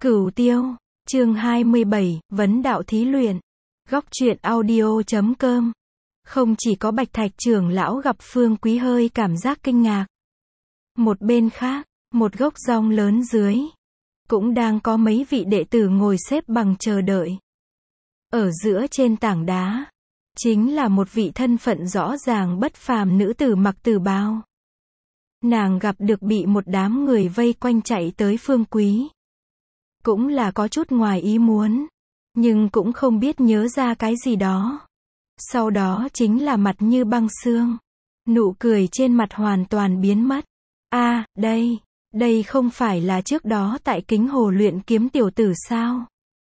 Cửu Tiêu, chương 27, Vấn đạo thí luyện. Góc truyện audio.com. Không chỉ có Bạch Thạch trưởng lão gặp Phương Quý hơi cảm giác kinh ngạc. Một bên khác, một gốc rong lớn dưới, cũng đang có mấy vị đệ tử ngồi xếp bằng chờ đợi. Ở giữa trên tảng đá, chính là một vị thân phận rõ ràng bất phàm nữ tử mặc tử bào. Nàng gặp được bị một đám người vây quanh chạy tới Phương Quý. Cũng là có chút ngoài ý muốn, nhưng cũng không biết nhớ ra cái gì đó. Sau đó chính là mặt như băng xương. Nụ cười trên mặt hoàn toàn biến mất. Đây không phải là trước đó tại Kính Hồ luyện kiếm tiểu tử sao?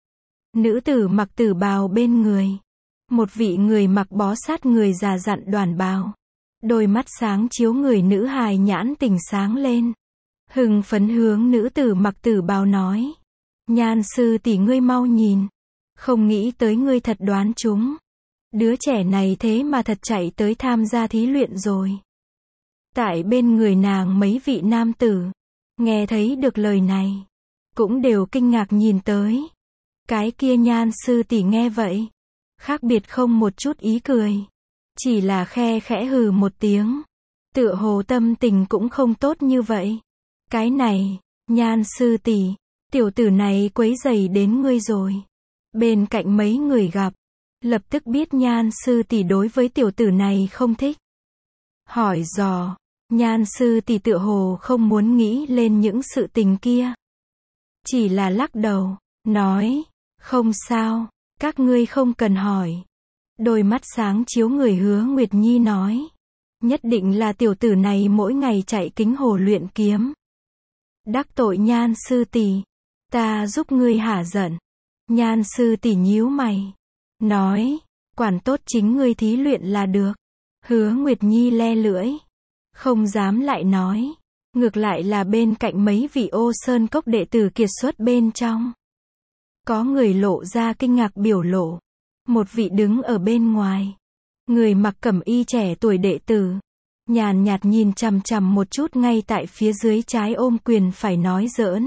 Nữ tử mặc tử bào bên người. Một vị người mặc bó sát người già dặn đoàn bào. Đôi mắt sáng chiếu người nữ hài nhãn tình sáng lên. Hưng phấn hướng nữ tử mặc tử bào nói. Nhan sư tỷ ngươi mau nhìn. Không nghĩ tới ngươi thật đoán chúng. Đứa trẻ này thế mà thật chạy tới tham gia thí luyện rồi. Tại bên người nàng mấy vị nam tử, nghe thấy được lời này, cũng đều kinh ngạc nhìn tới. Cái kia nhan sư tỷ nghe vậy, khác biệt không một chút ý cười. Chỉ là khe khẽ hừ một tiếng. Tựa hồ tâm tình cũng không tốt như vậy. Cái này, nhan sư tỷ, tiểu tử này quấy rầy đến ngươi rồi. Bên cạnh mấy người gặp, lập tức biết nhan sư tỷ đối với tiểu tử này không thích. Hỏi dò, nhan sư tỷ tựa hồ không muốn nghĩ lên những sự tình kia. Chỉ là lắc đầu, nói, không sao, các ngươi không cần hỏi. Đôi mắt sáng chiếu người Hứa Nguyệt Nhi nói, nhất định là tiểu tử này mỗi ngày chạy Kính Hồ luyện kiếm. Đắc tội nhan sư tỷ, ta giúp ngươi hả giận. Nhan sư tỷ nhíu mày, nói, quản tốt chính ngươi thí luyện là được. Hứa Nguyệt Nhi le lưỡi, không dám lại nói. Ngược lại là bên cạnh mấy vị Ô Sơn Cốc đệ tử kiệt xuất bên trong. Có người lộ ra kinh ngạc biểu lộ. Một vị đứng ở bên ngoài. Người mặc cẩm y trẻ tuổi đệ tử. Nhàn nhạt nhìn chằm chằm một chút ngay tại phía dưới trái ôm quyền phải nói giỡn.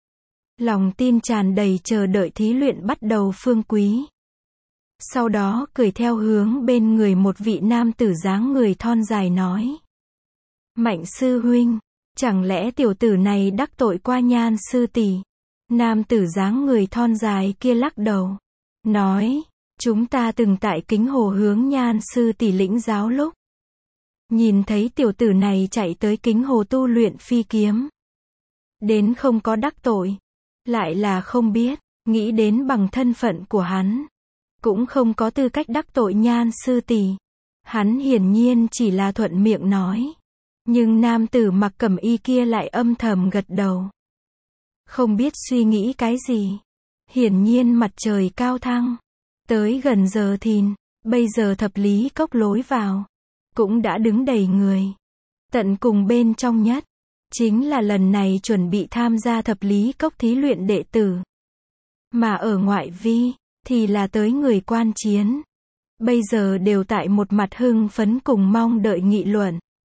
Lòng tin tràn đầy chờ đợi thí luyện bắt đầu Phương Quý. Sau đó cười theo hướng bên người một vị nam tử dáng người thon dài nói. Mạnh sư huynh, chẳng lẽ tiểu tử này đắc tội qua nhan sư tỷ? Nam tử dáng người thon dài kia lắc đầu. Nói, chúng ta từng tại Kính Hồ hướng nhan sư tỷ lĩnh giáo lúc. Nhìn thấy tiểu tử này chạy tới Kính Hồ tu luyện phi kiếm. Đến không có đắc tội. Lại là không biết, nghĩ đến bằng thân phận của hắn. Cũng không có tư cách đắc tội nhan sư tỷ. Hắn hiển nhiên chỉ là thuận miệng nói. Nhưng nam tử mặc cẩm y kia lại âm thầm gật đầu. Không biết suy nghĩ cái gì. Hiển nhiên mặt trời cao thăng. Tới gần giờ thìn, bây giờ thập lý cốc lối vào. Cũng đã đứng đầy người. Tận cùng bên trong nhất. Chính là lần này chuẩn bị tham gia thập lý cốc thí luyện đệ tử. Mà ở ngoại vi, thì là tới người quan chiến. Bây giờ đều tại một mặt hưng phấn cùng mong đợi nghị luận.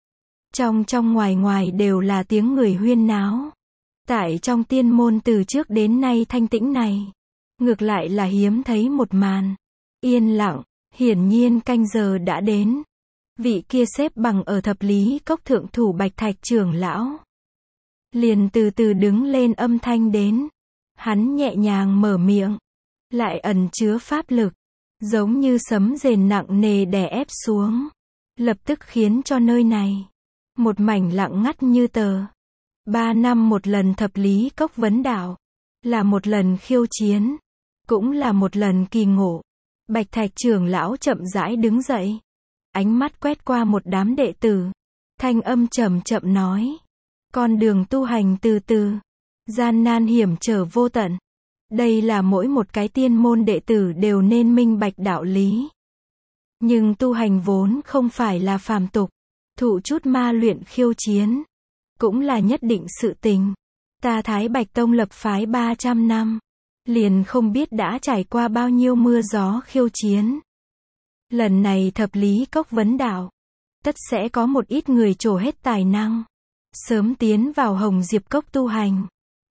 Trong ngoài đều là tiếng người huyên náo. Tại trong tiên môn từ trước đến nay thanh tĩnh này. Ngược lại là hiếm thấy một màn. Yên lặng, hiển nhiên canh giờ đã đến. Vị kia xếp bằng ở thập lý cốc thượng thủ Bạch Thạch trưởng lão. Liền từ từ đứng lên âm thanh đến. Hắn nhẹ nhàng mở miệng. Lại ẩn chứa pháp lực. Giống như sấm rền nặng nề đè ép xuống. Lập tức khiến cho nơi này. Một mảnh lặng ngắt như tờ. 3 năm một lần thập lý cốc vấn đạo. Là một lần khiêu chiến. Cũng là một lần kỳ ngộ. Bạch Thạch trưởng lão chậm rãi đứng dậy. Ánh mắt quét qua một đám đệ tử. Thanh âm chậm chậm nói. Con đường tu hành từ từ. Gian nan hiểm trở vô tận. Đây là mỗi một cái tiên môn đệ tử đều nên minh bạch đạo lý. Nhưng tu hành vốn không phải là phàm tục. Thụ chút ma luyện khiêu chiến. Cũng là nhất định sự tình. Ta Thái Bạch Tông lập phái 300 năm. Liền không biết đã trải qua bao nhiêu mưa gió khiêu chiến. Lần này thập lý cốc vấn đạo. Tất sẽ có một ít người trổ hết tài năng. Sớm tiến vào Hồng Diệp Cốc tu hành.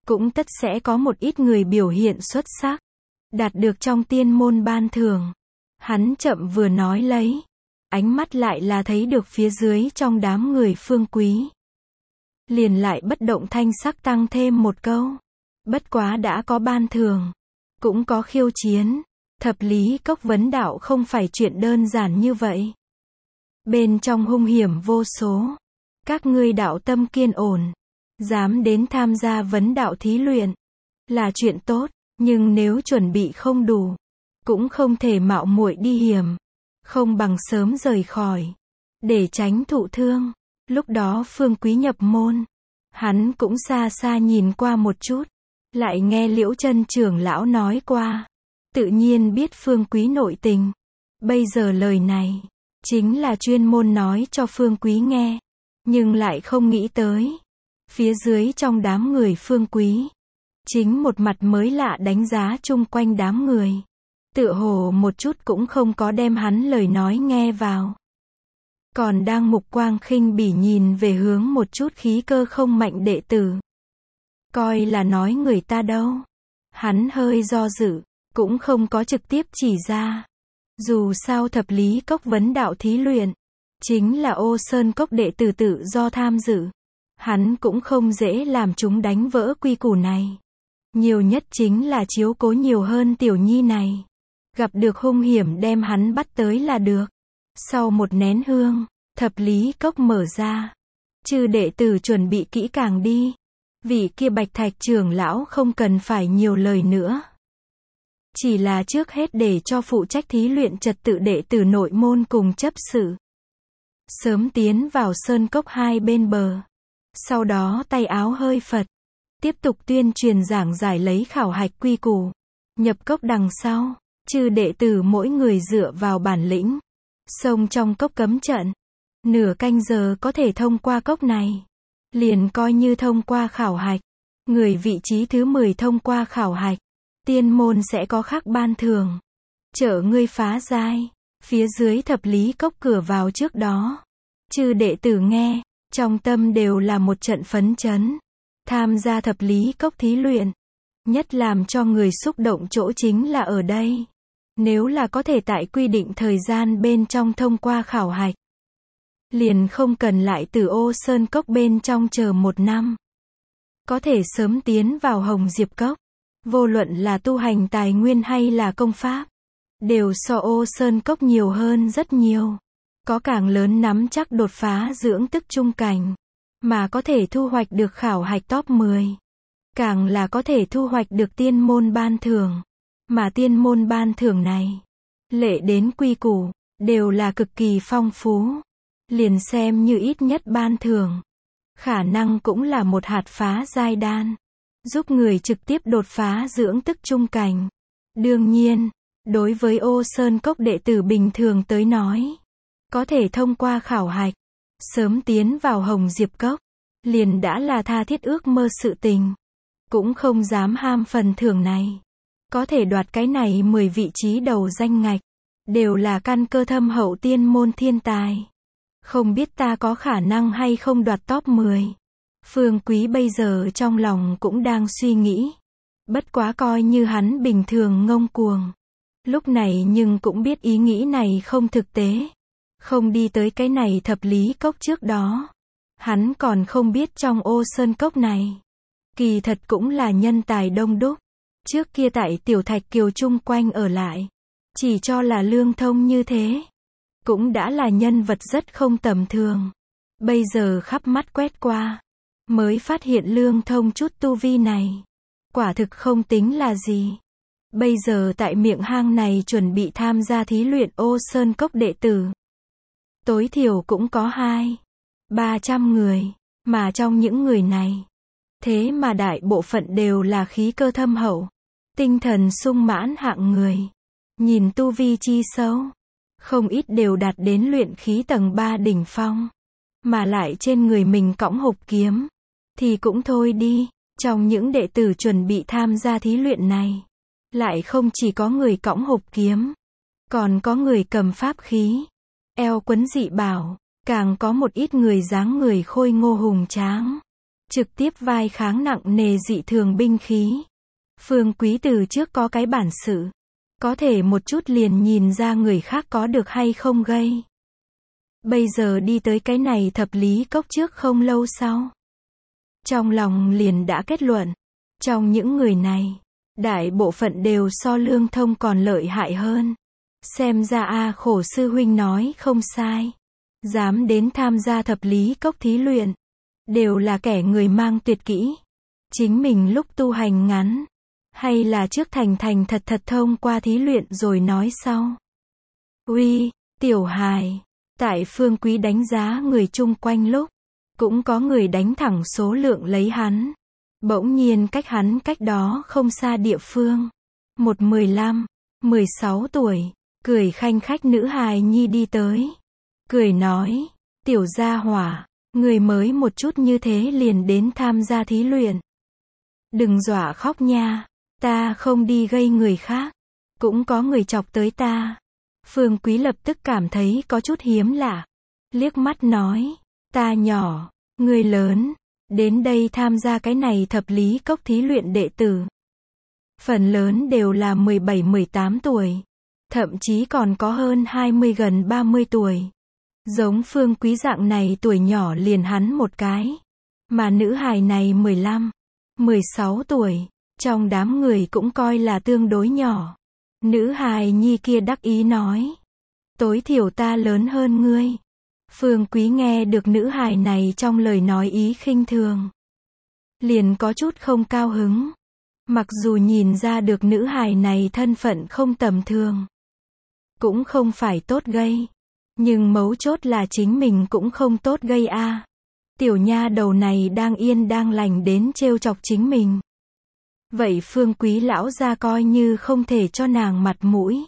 cũng tất sẽ có một ít người biểu hiện xuất sắc, đạt được trong tiên môn ban thưởng. Hắn chậm vừa nói lấy, ánh mắt lại là thấy được phía dưới trong đám người Phương Quý. Liền lại bất động thanh sắc tăng thêm một câu. Bất quá đã có ban thưởng, cũng có khiêu chiến. Thập lý cốc vấn đạo không phải chuyện đơn giản như vậy. Bên trong hung hiểm vô số. Các ngươi đạo tâm kiên ổn, dám đến tham gia vấn đạo thí luyện, là chuyện tốt, nhưng nếu chuẩn bị không đủ, cũng không thể mạo muội đi hiểm, không bằng sớm rời khỏi, để tránh thụ thương. Lúc đó Phương Quý nhập môn, hắn cũng xa xa nhìn qua một chút, lại nghe Liễu Chân trưởng lão nói qua, tự nhiên biết Phương Quý nội tình. Bây giờ lời này, chính là chuyên môn nói cho Phương Quý nghe, nhưng lại không nghĩ tới, phía dưới trong đám người Phương Quý, chính một mặt mới lạ đánh giá chung quanh đám người. Tựa hồ một chút cũng không có đem hắn lời nói nghe vào. Còn đang mục quang khinh bỉ nhìn về hướng một chút khí cơ không mạnh đệ tử. Coi là nói người ta đâu. Hắn hơi do dự, cũng không có trực tiếp chỉ ra. Dù sao thập lý cốc vấn đạo thí luyện, chính là Ô Sơn Cốc đệ tử tự do tham dự. Hắn cũng không dễ làm chúng đánh vỡ quy củ này. Nhiều nhất chính là chiếu cố nhiều hơn tiểu nhi này. Gặp được hung hiểm đem hắn bắt tới là được. Sau một nén hương, thập lý cốc mở ra. Chư đệ tử chuẩn bị kỹ càng đi. Vị kia Bạch Thạch trưởng lão không cần phải nhiều lời nữa. Chỉ là trước hết để cho phụ trách thí luyện trật tự đệ tử nội môn cùng chấp sự. Sớm tiến vào sơn cốc hai bên bờ. Sau đó tay áo hơi phật. Tiếp tục tuyên truyền giảng giải lấy khảo hạch quy củ. Nhập cốc đằng sau, chư đệ tử mỗi người dựa vào bản lĩnh. Xông trong cốc cấm trận. Nửa canh giờ có thể thông qua cốc này. Liền coi như thông qua khảo hạch. Người vị trí thứ 10 thông qua khảo hạch. Tiên môn sẽ có khác ban thưởng. Chở ngươi phá giai. Phía dưới thập lý cốc cửa vào trước đó. Chư đệ tử nghe, trong tâm đều là một trận phấn chấn. Tham gia thập lý cốc thí luyện. Nhất làm cho người xúc động chỗ chính là ở đây. Nếu là có thể tại quy định thời gian bên trong thông qua khảo hạch. Liền không cần lại từ Ô Sơn Cốc bên trong chờ 1 năm. Có thể sớm tiến vào Hồng Diệp Cốc. Vô luận là tu hành tài nguyên hay là công pháp. Đều so Ô Sơn Cốc nhiều hơn rất nhiều. Có càng lớn nắm chắc đột phá dưỡng tức trung cảnh. Mà có thể thu hoạch được khảo hạch top 10. Càng là có thể thu hoạch được tiên môn ban thưởng. Mà tiên môn ban thưởng này, lệ đến quy củ, đều là cực kỳ phong phú. Liền xem như ít nhất ban thưởng. Khả năng cũng là một hạt phá giai đan. Giúp người trực tiếp đột phá dưỡng tức trung cảnh. Đương nhiên, đối với Ô Sơn Cốc đệ tử bình thường tới nói, có thể thông qua khảo hạch, sớm tiến vào Hồng Diệp Cốc, liền đã là tha thiết ước mơ sự tình. Cũng không dám ham phần thưởng này. Có thể đoạt cái này 10 vị trí đầu danh ngạch, đều là căn cơ thâm hậu tiên môn thiên tài. Không biết ta có khả năng hay không đoạt top 10. Phương Quý bây giờ trong lòng cũng đang suy nghĩ. Bất quá coi như hắn bình thường ngông cuồng. Lúc này nhưng cũng biết ý nghĩ này không thực tế. Không đi tới cái này thập lý cốc trước đó. Hắn còn không biết trong Ô Sơn Cốc này. Kỳ thật cũng là nhân tài đông đúc. Trước kia tại Tiểu Thạch Kiều chung quanh ở lại. Chỉ cho là Lương Thông như thế. Cũng đã là nhân vật rất không tầm thường. Bây giờ khắp mắt quét qua. Mới phát hiện Lương Thông chút tu vi này. Quả thực không tính là gì. Bây giờ tại miệng hang này chuẩn bị tham gia thí luyện Ô Sơn Cốc đệ tử. Tối thiểu cũng có 200-300 người. Mà trong những người này. Thế mà đại bộ phận đều là khí cơ thâm hậu. Tinh thần sung mãn hạng người. Nhìn tu vi chi sâu. Không ít đều đạt đến luyện khí tầng 3 đỉnh phong. Mà lại trên người mình cõng hộp kiếm. Thì cũng thôi đi. Trong những đệ tử chuẩn bị tham gia thí luyện này. Lại không chỉ có người cõng hộp kiếm. Còn có người cầm pháp khí. Eo quấn dị bảo. Càng có một ít người dáng người khôi ngô hùng tráng. trực tiếp vai kháng nặng nề dị thường binh khí. Phương Quý từ trước có cái bản sự, có thể một chút liền nhìn ra người khác có được hay không gây. Bây giờ đi tới cái này thập lý cốc trước không lâu sau. Trong lòng liền đã kết luận, trong những người này, đại bộ phận đều so Lương Thông còn lợi hại hơn. Xem ra khổ sư huynh nói không sai. Dám đến tham gia thập lý cốc thí luyện, đều là kẻ người mang tuyệt kỹ. Chính mình lúc tu hành ngắn, hay là trước thành thật thông qua thí luyện rồi nói sau. Uy, tiểu hài, tại Phương Quý đánh giá người chung quanh lúc, cũng có người đánh thẳng số lượng lấy hắn. Bỗng nhiên cách hắn cách đó không xa địa phương. Một 15, 16 tuổi, cười khanh khách nữ hài nhi đi tới. Cười nói, tiểu gia hỏa, người mới một chút như thế liền đến tham gia thí luyện. Đừng dọa khóc nha, ta không đi gây người khác. Cũng có người chọc tới ta. Phương Quý lập tức cảm thấy có chút hiếm lạ. Liếc mắt nói, ta nhỏ, người lớn, đến đây tham gia cái này thập lý cốc thí luyện đệ tử. Phần lớn đều là 17-18 tuổi. Thậm chí còn có hơn 20 gần 30 tuổi. Giống Phương Quý dạng này tuổi nhỏ liền hắn một cái. Mà nữ hài này 15, 16 tuổi, trong đám người cũng coi là tương đối nhỏ. Nữ hài nhi kia đắc ý nói, tối thiểu ta lớn hơn ngươi. Phương Quý nghe được nữ hài này trong lời nói ý khinh thường, liền có chút không cao hứng. Mặc dù nhìn ra được nữ hài này thân phận không tầm thường, cũng không phải tốt gây, nhưng mấu chốt là chính mình cũng không tốt gây a. Tiểu nha đầu này đang yên đang lành đến trêu chọc chính mình. Vậy Phương Quý lão gia coi như không thể cho nàng mặt mũi,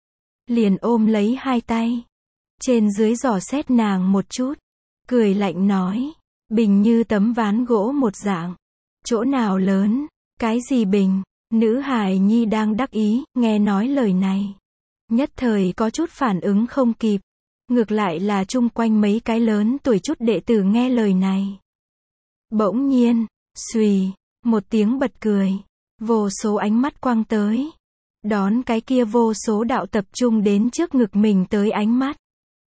liền ôm lấy hai tay, trên dưới dò xét nàng một chút, cười lạnh nói, bình như tấm ván gỗ một dạng, chỗ nào lớn, cái gì bình. Nữ hài nhi đang đắc ý, nghe nói lời này, nhất thời có chút phản ứng không kịp. Ngược lại là chung quanh mấy cái lớn tuổi chút đệ tử nghe lời này, bỗng nhiên, xùy, một tiếng bật cười, vô số ánh mắt quăng tới, đón cái kia vô số đạo tập trung đến trước ngực mình tới ánh mắt.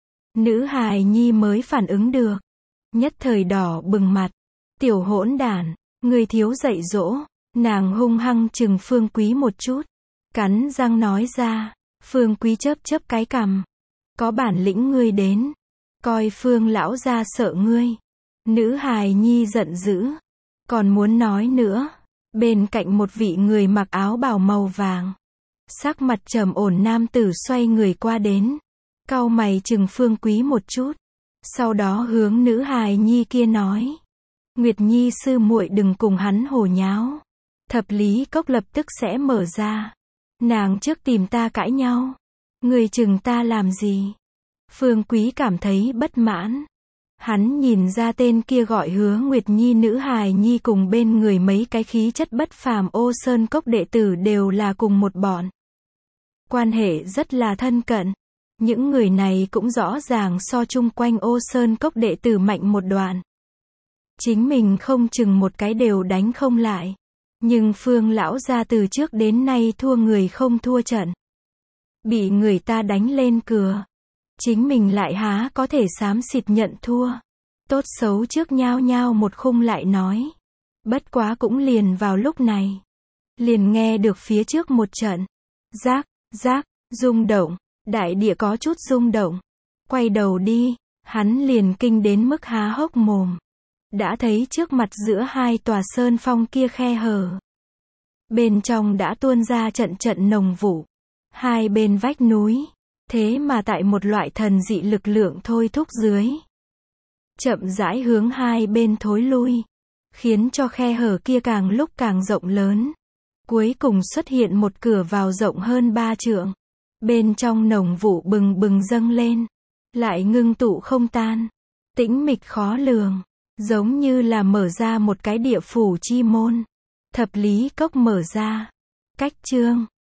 Nữ hài nhi mới phản ứng được, nhất thời đỏ bừng mặt, tiểu hỗn đản, người thiếu dạy dỗ. Nàng hung hăng chừng Phương Quý một chút, cắn răng nói ra. Phương Quý chớp chớp cái cằm, có bản lĩnh ngươi đến, coi Phương lão gia sợ ngươi. Nữ hài nhi giận dữ, còn muốn nói nữa. Bên cạnh một vị người mặc áo bào màu vàng, sắc mặt trầm ổn nam tử xoay người qua đến, cau mày chừng Phương Quý một chút, sau đó hướng nữ hài nhi kia nói, Nguyệt Nhi sư muội đừng cùng hắn hồ nháo, thập lý cốc lập tức sẽ mở ra, nàng trước tìm ta cãi nhau, người chừng ta làm gì? Phương Quý cảm thấy bất mãn. Hắn nhìn ra tên kia gọi Hứa Nguyệt Nhi nữ hài nhi cùng bên người mấy cái khí chất bất phàm Ô Sơn Cốc đệ tử đều là cùng một bọn. Quan hệ rất là thân cận. Những người này cũng rõ ràng so chung quanh Ô Sơn Cốc đệ tử mạnh một đoạn. Chính mình không chừng một cái đều đánh không lại. Nhưng Phương lão gia từ trước đến nay thua người không thua trận. Bị người ta đánh lên cửa, chính mình lại há có thể xám xịt nhận thua. Tốt xấu trước nhao nhao một khung lại nói. Bất quá cũng liền vào lúc này, liền nghe được phía trước một trận rác, rác, rung động, đại địa có chút rung động. Quay đầu đi, hắn liền kinh đến mức há hốc mồm. Đã thấy trước mặt giữa hai tòa sơn phong kia khe hở. Bên trong đã tuôn ra trận trận nồng vụ. Hai bên vách núi, thế mà tại một loại thần dị lực lượng thôi thúc dưới, chậm rãi hướng hai bên thối lui, khiến cho khe hở kia càng lúc càng rộng lớn. Cuối cùng xuất hiện một cửa vào rộng hơn 3 trượng. Bên trong nồng vụ bừng bừng dâng lên, lại ngưng tụ không tan, tĩnh mịch khó lường, giống như là mở ra một cái địa phủ chi môn. Thập lý cốc mở ra. Cách chương